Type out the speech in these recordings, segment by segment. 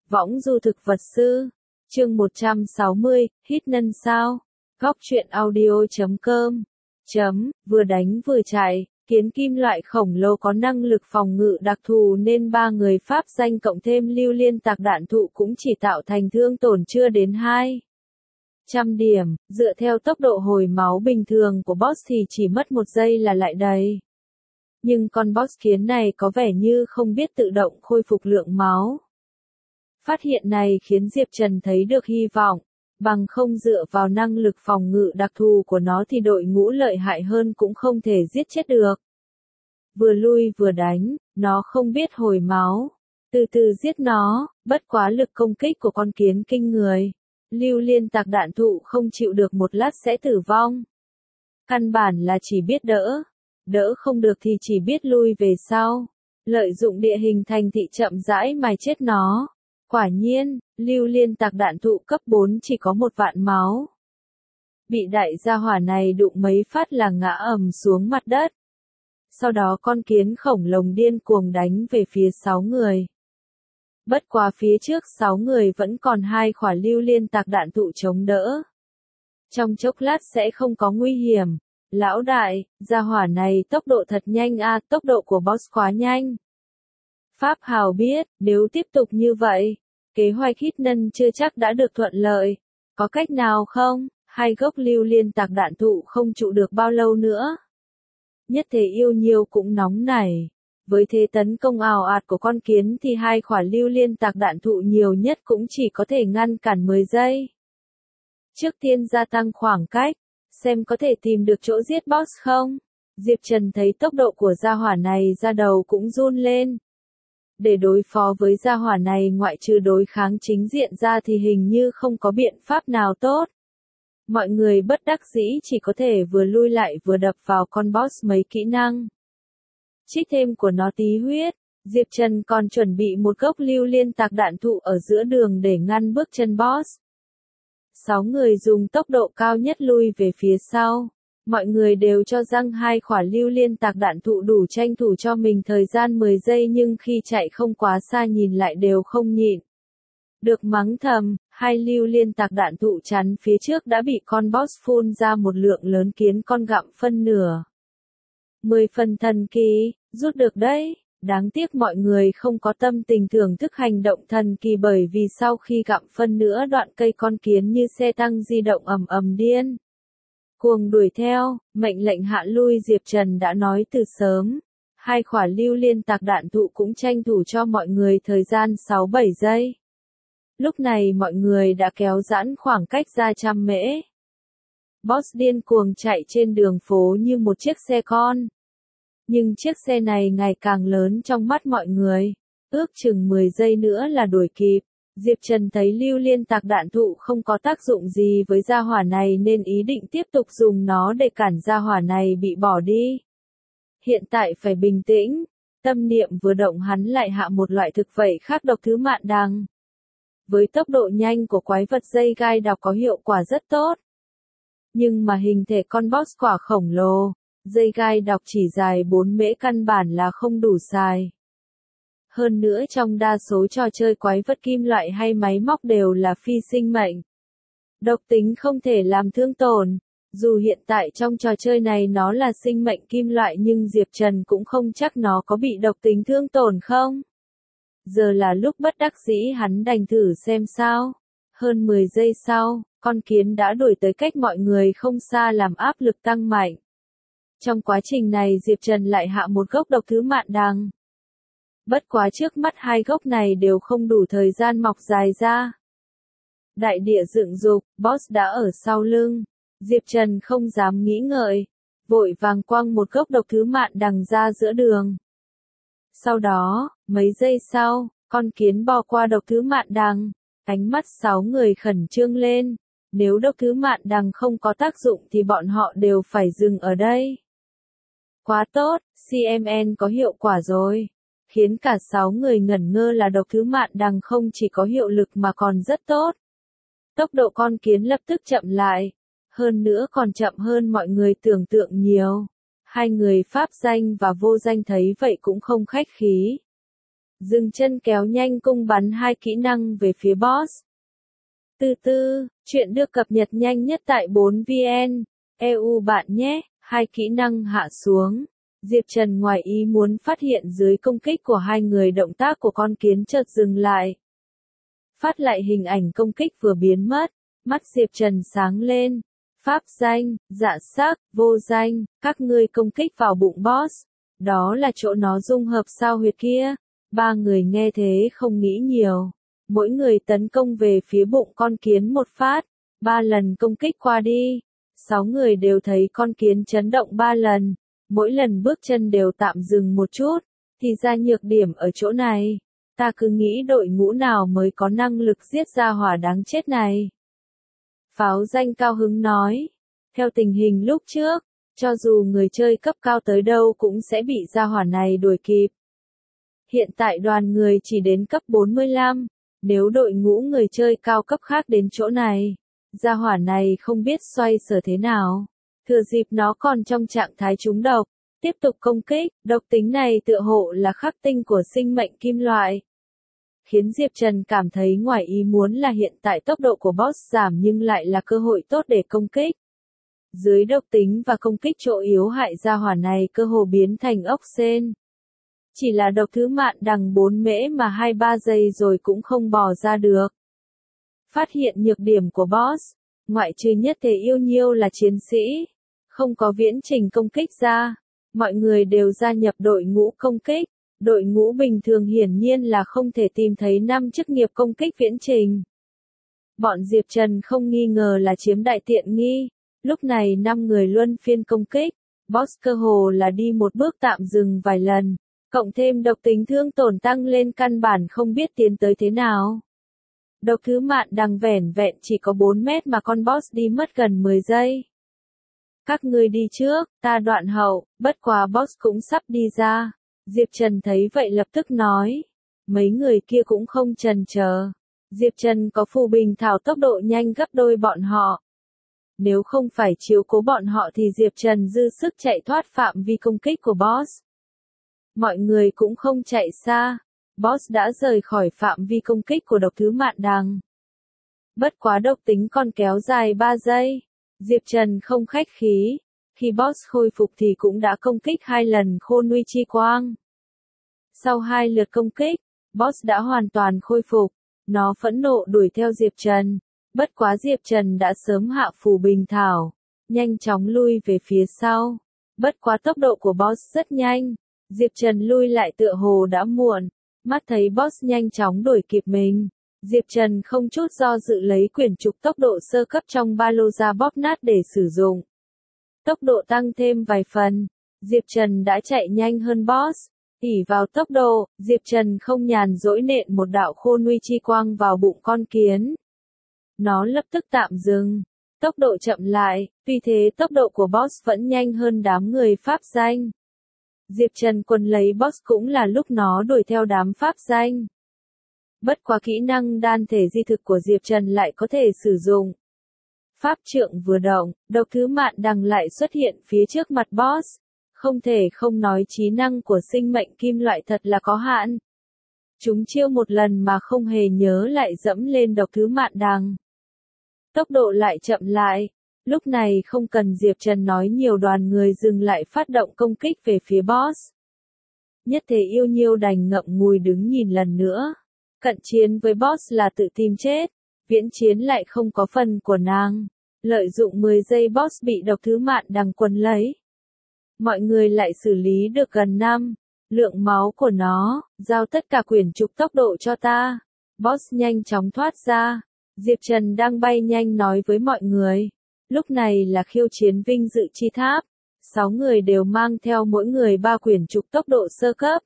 Võng du thực vật sư. Chương 160, hít nân sao. Góc truyện audio.com. Vừa đánh vừa chạy, kiến kim loại khổng lồ có năng lực phòng ngự đặc thù nên ba người Pháp danh cộng thêm lưu liên tạc đạn thụ cũng chỉ tạo thành thương tổn chưa đến 200 điểm, dựa theo tốc độ hồi máu bình thường của boss thì chỉ mất 1 giây là lại đầy. Nhưng con boss kiến này có vẻ như không biết tự động khôi phục lượng máu. Phát hiện này khiến Diệp Trần thấy được hy vọng, bằng không dựa vào năng lực phòng ngự đặc thù của nó thì đội ngũ lợi hại hơn cũng không thể giết chết được. Vừa lui vừa đánh, nó không biết hồi máu. Từ từ giết nó, bất quá lực công kích của con kiến kinh người. Lưu liên tạc đạn thụ không chịu được một lát sẽ tử vong. Căn bản là chỉ biết đỡ không được thì chỉ biết lui về sau. Lợi dụng địa hình thành thị chậm rãi mài chết nó. Quả nhiên, lưu liên tạc đạn thụ cấp 4 chỉ có 1 vạn máu. Bị đại gia hỏa này đụng mấy phát là ngã ầm xuống mặt đất. Sau đó con kiến khổng lồ điên cuồng đánh về phía 6 người. Bất quá phía trước 6 người vẫn còn 2 quả lưu liên tạc đạn thụ chống đỡ. Trong chốc lát sẽ không có nguy hiểm. Lão đại, gia hỏa này tốc độ thật nhanh à, tốc độ của boss quá nhanh. Pháp Hào biết, nếu tiếp tục như vậy, kế hoạch hít nân chưa chắc đã được thuận lợi. Có cách nào không? 2 gốc lưu liên tạc đạn thụ không trụ được bao lâu nữa. Nhất thể yêu nhiều cũng nóng nảy. Với thế tấn công ào ạt của con kiến thì 2 quả lưu liên tạc đạn thụ nhiều nhất cũng chỉ có thể ngăn cản 10 giây. Trước tiên gia tăng khoảng cách, xem có thể tìm được chỗ giết boss không. Diệp Trần thấy tốc độ của gia hỏa này da đầu cũng run lên. Để đối phó với gia hỏa này ngoại trừ đối kháng chính diện ra thì hình như không có biện pháp nào tốt. Mọi người bất đắc dĩ chỉ có thể vừa lui lại vừa đập vào con boss mấy kỹ năng. Trích thêm của nó tí huyết, Diệp Trần còn chuẩn bị một gốc lưu liên tạc đạn thụ ở giữa đường để ngăn bước chân boss. 6 người dùng tốc độ cao nhất lui về phía sau. Mọi người đều cho rằng 2 quả lưu liên tạc đạn thụ đủ tranh thủ cho mình thời gian 10 giây nhưng khi chạy không quá xa nhìn lại đều không nhịn. Được mắng thầm, 2 lưu liên tạc đạn thụ chắn phía trước đã bị con boss phun ra một lượng lớn kiến con gặm phân nửa. 10 phần thần kỳ, rút được đấy. Đáng tiếc mọi người không có tâm tình thưởng thức hành động thần kỳ bởi vì sau khi gặm phân nửa đoạn cây con kiến như xe tăng di động ầm điên. Cuồng đuổi theo, mệnh lệnh hạ lui Diệp Trần đã nói từ sớm. 2 quả lưu liên tạc đạn thụ cũng tranh thủ cho mọi người thời gian 6-7 giây. Lúc này mọi người đã kéo giãn khoảng cách ra 100 mễ. Boss điên cuồng chạy trên đường phố như một chiếc xe con. Nhưng chiếc xe này ngày càng lớn trong mắt mọi người. Ước chừng 10 giây nữa là đuổi kịp. Diệp Trần thấy lưu liên tạc đạn thụ không có tác dụng gì với gia hỏa này nên ý định tiếp tục dùng nó để cản gia hỏa này bị bỏ đi. Hiện tại phải bình tĩnh. Tâm niệm vừa động hắn lại hạ một loại thực vẩy khác độc thứ mạn đằng. Với tốc độ nhanh của quái vật dây gai độc có hiệu quả rất tốt. Nhưng mà hình thể con boss quả khổng lồ, dây gai độc chỉ dài 4 mễ căn bản là không đủ xài. Hơn nữa trong đa số trò chơi quái vật kim loại hay máy móc đều là phi sinh mệnh. Độc tính không thể làm thương tổn. Dù hiện tại trong trò chơi này nó là sinh mệnh kim loại nhưng Diệp Trần cũng không chắc nó có bị độc tính thương tổn không. Giờ là lúc bất đắc dĩ hắn đành thử xem sao. Hơn 10 giây sau, con kiến đã đuổi tới cách mọi người không xa làm áp lực tăng mạnh. Trong quá trình này Diệp Trần lại hạ một gốc độc thứ mạn đằng. Bất quá trước mắt 2 gốc này đều không đủ thời gian mọc dài ra. Đại địa dựng dục, boss đã ở sau lưng. Diệp Trần không dám nghĩ ngợi. Vội vàng quăng một gốc độc thứ mạn đằng ra giữa đường. Sau đó, mấy giây sau, con kiến bò qua độc thứ mạn đằng. Ánh mắt 6 người khẩn trương lên. Nếu độc thứ mạn đằng không có tác dụng thì bọn họ đều phải dừng ở đây. Quá tốt, CMN có hiệu quả rồi. Khiến cả 6 người ngẩn ngơ là độc thứ mạn đằng không chỉ có hiệu lực mà còn rất tốt. Tốc độ con kiến lập tức chậm lại. Hơn nữa còn chậm hơn mọi người tưởng tượng nhiều. 2 người Pháp danh và vô danh thấy vậy cũng không khách khí. Dừng chân kéo nhanh cung bắn 2 kỹ năng về phía boss. Từ từ, chuyện được cập nhật nhanh nhất tại 4VN, EU bạn nhé, 2 kỹ năng hạ xuống. Diệp Trần ngoài ý muốn phát hiện dưới công kích của hai người động tác của con kiến chợt dừng lại. Phát lại hình ảnh công kích vừa biến mất, mắt Diệp Trần sáng lên. Pháp danh, dạ sắc, vô danh, các ngươi công kích vào bụng boss. Đó là chỗ nó dung hợp sao huyệt kia. Ba người nghe thế không nghĩ nhiều. Mỗi người tấn công về phía bụng con kiến một phát. 3 lần công kích qua đi. 6 người đều thấy con kiến chấn động 3 lần. Mỗi lần bước chân đều tạm dừng một chút. Thì ra nhược điểm ở chỗ này. Ta cứ nghĩ đội ngũ nào mới có năng lực giết ra hỏa đáng chết này. Pháo danh cao hứng nói. Theo tình hình lúc trước, cho dù người chơi cấp cao tới đâu cũng sẽ bị gia hỏa này đuổi kịp. Hiện tại đoàn người chỉ đến cấp 45, nếu đội ngũ người chơi cao cấp khác đến chỗ này, gia hỏa này không biết xoay sở thế nào. Thừa dịp nó còn trong trạng thái trúng độc, tiếp tục công kích, độc tính này tựa hộ là khắc tinh của sinh mệnh kim loại. Khiến Diệp Trần cảm thấy ngoài ý muốn là hiện tại tốc độ của boss giảm nhưng lại là cơ hội tốt để công kích. Dưới độc tính và công kích chỗ yếu hại gia hỏa này cơ hồ biến thành ốc sên. Chỉ là độc thứ mạn đằng 4 mễ mà 2-3 giây rồi cũng không bò ra được. Phát hiện nhược điểm của boss, ngoại trừ nhất thể yêu nhiêu là chiến sĩ, không có viễn trình công kích ra, mọi người đều gia nhập đội ngũ công kích. Đội ngũ bình thường hiển nhiên là không thể tìm thấy 5 chức nghiệp công kích viễn trình. Bọn Diệp Trần không nghi ngờ là chiếm đại tiện nghi. Lúc này 5 người luân phiên công kích, boss cơ hồ là đi một bước tạm dừng vài lần, cộng thêm độc tính thương tổn tăng lên căn bản không biết tiến tới thế nào. Độc thứ mạn đằng vẻn vẹn chỉ có 4 mét mà con boss đi mất gần 10 giây. Các ngươi đi trước, ta đoạn hậu, bất quá boss cũng sắp đi ra. Diệp Trần thấy vậy lập tức nói. Mấy người kia cũng không chần chờ. Diệp Trần có phù bình thảo tốc độ nhanh gấp đôi bọn họ. Nếu không phải chiếu cố bọn họ thì Diệp Trần dư sức chạy thoát phạm vi công kích của boss. Mọi người cũng không chạy xa. Boss đã rời khỏi phạm vi công kích của độc thứ mạn đằng. Bất quá độc tính còn kéo dài 3 giây. Diệp Trần không khách khí. Khi boss khôi phục thì cũng đã công kích 2 lần khôn nguy chi quang. Sau 2 lượt công kích, boss đã hoàn toàn khôi phục. Nó phẫn nộ đuổi theo Diệp Trần. Bất quá Diệp Trần đã sớm hạ phù bình thảo. Nhanh chóng lui về phía sau. Bất quá tốc độ của boss rất nhanh. Diệp Trần lui lại tựa hồ đã muộn. Mắt thấy boss nhanh chóng đuổi kịp mình. Diệp Trần không chút do dự lấy quyển trục tốc độ sơ cấp trong ba lô ra bóp nát để sử dụng. Tốc độ tăng thêm vài phần. Diệp Trần đã chạy nhanh hơn boss. Ỷ vào tốc độ, Diệp Trần không nhàn rỗi nện một đạo khôn nguy chi quang vào bụng con kiến. Nó lập tức tạm dừng. Tốc độ chậm lại, tuy thế tốc độ của boss vẫn nhanh hơn đám người pháp danh. Diệp Trần quần lấy boss cũng là lúc nó đuổi theo đám pháp danh. Bất quá kỹ năng đan thể di thực của Diệp Trần lại có thể sử dụng. Pháp trượng vừa động, độc thứ mạn đằng lại xuất hiện phía trước mặt boss. Không thể không nói trí năng của sinh mệnh kim loại thật là có hạn. Chúng chiêu một lần mà không hề nhớ lại dẫm lên độc thứ mạn đằng. Tốc độ lại chậm lại. Lúc này không cần Diệp Trần nói nhiều đoàn người dừng lại phát động công kích về phía boss. Nhất thể yêu nhiêu đành ngậm ngùi đứng nhìn lần nữa. Cận chiến với boss là tự tìm chết. Viễn chiến lại không có phần của nàng. Lợi dụng 10 giây boss bị độc thứ mạn đằng quần lấy. Mọi người lại xử lý được gần 5 lượng máu của nó. Giao tất cả quyển trục tốc độ cho ta. Boss nhanh chóng thoát ra. Diệp Trần đang bay nhanh nói với mọi người. Lúc này là khiêu chiến vinh dự chi tháp. 6 người đều mang theo mỗi người 3 quyển trục tốc độ sơ cấp.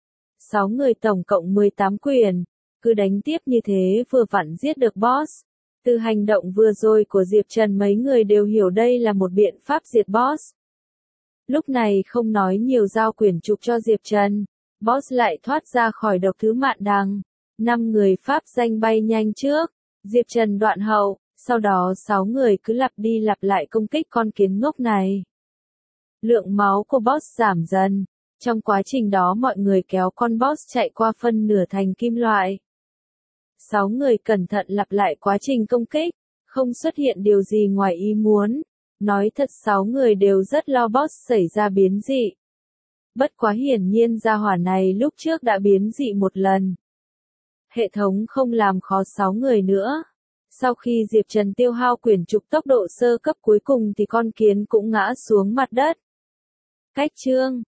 6 người tổng cộng 18 quyển. Cứ đánh tiếp như thế vừa vặn giết được boss. Từ hành động vừa rồi của Diệp Trần mấy người đều hiểu đây là một biện pháp diệt boss. Lúc này không nói nhiều giao quyển trục cho Diệp Trần. Boss lại thoát ra khỏi độc thứ mạn đằng. 5 người pháp danh bay nhanh trước. Diệp Trần đoạn hậu. Sau đó 6 người cứ lặp đi lặp lại công kích con kiến ngốc này. Lượng máu của boss giảm dần. Trong quá trình đó mọi người kéo con boss chạy qua phân nửa thành kim loại. 6 người cẩn thận lặp lại quá trình công kích, không xuất hiện điều gì ngoài ý muốn. Nói thật 6 người đều rất lo boss xảy ra biến dị. Bất quá hiển nhiên gia hỏa này lúc trước đã biến dị một lần. Hệ thống không làm khó 6 người nữa. Sau khi Diệp Trần tiêu hao quyển trục tốc độ sơ cấp cuối cùng thì con kiến cũng ngã xuống mặt đất. Cách chương